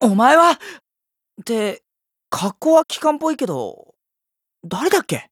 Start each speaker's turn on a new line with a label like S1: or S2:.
S1: お前はって、格好は機関っぽいけど、誰だっけ？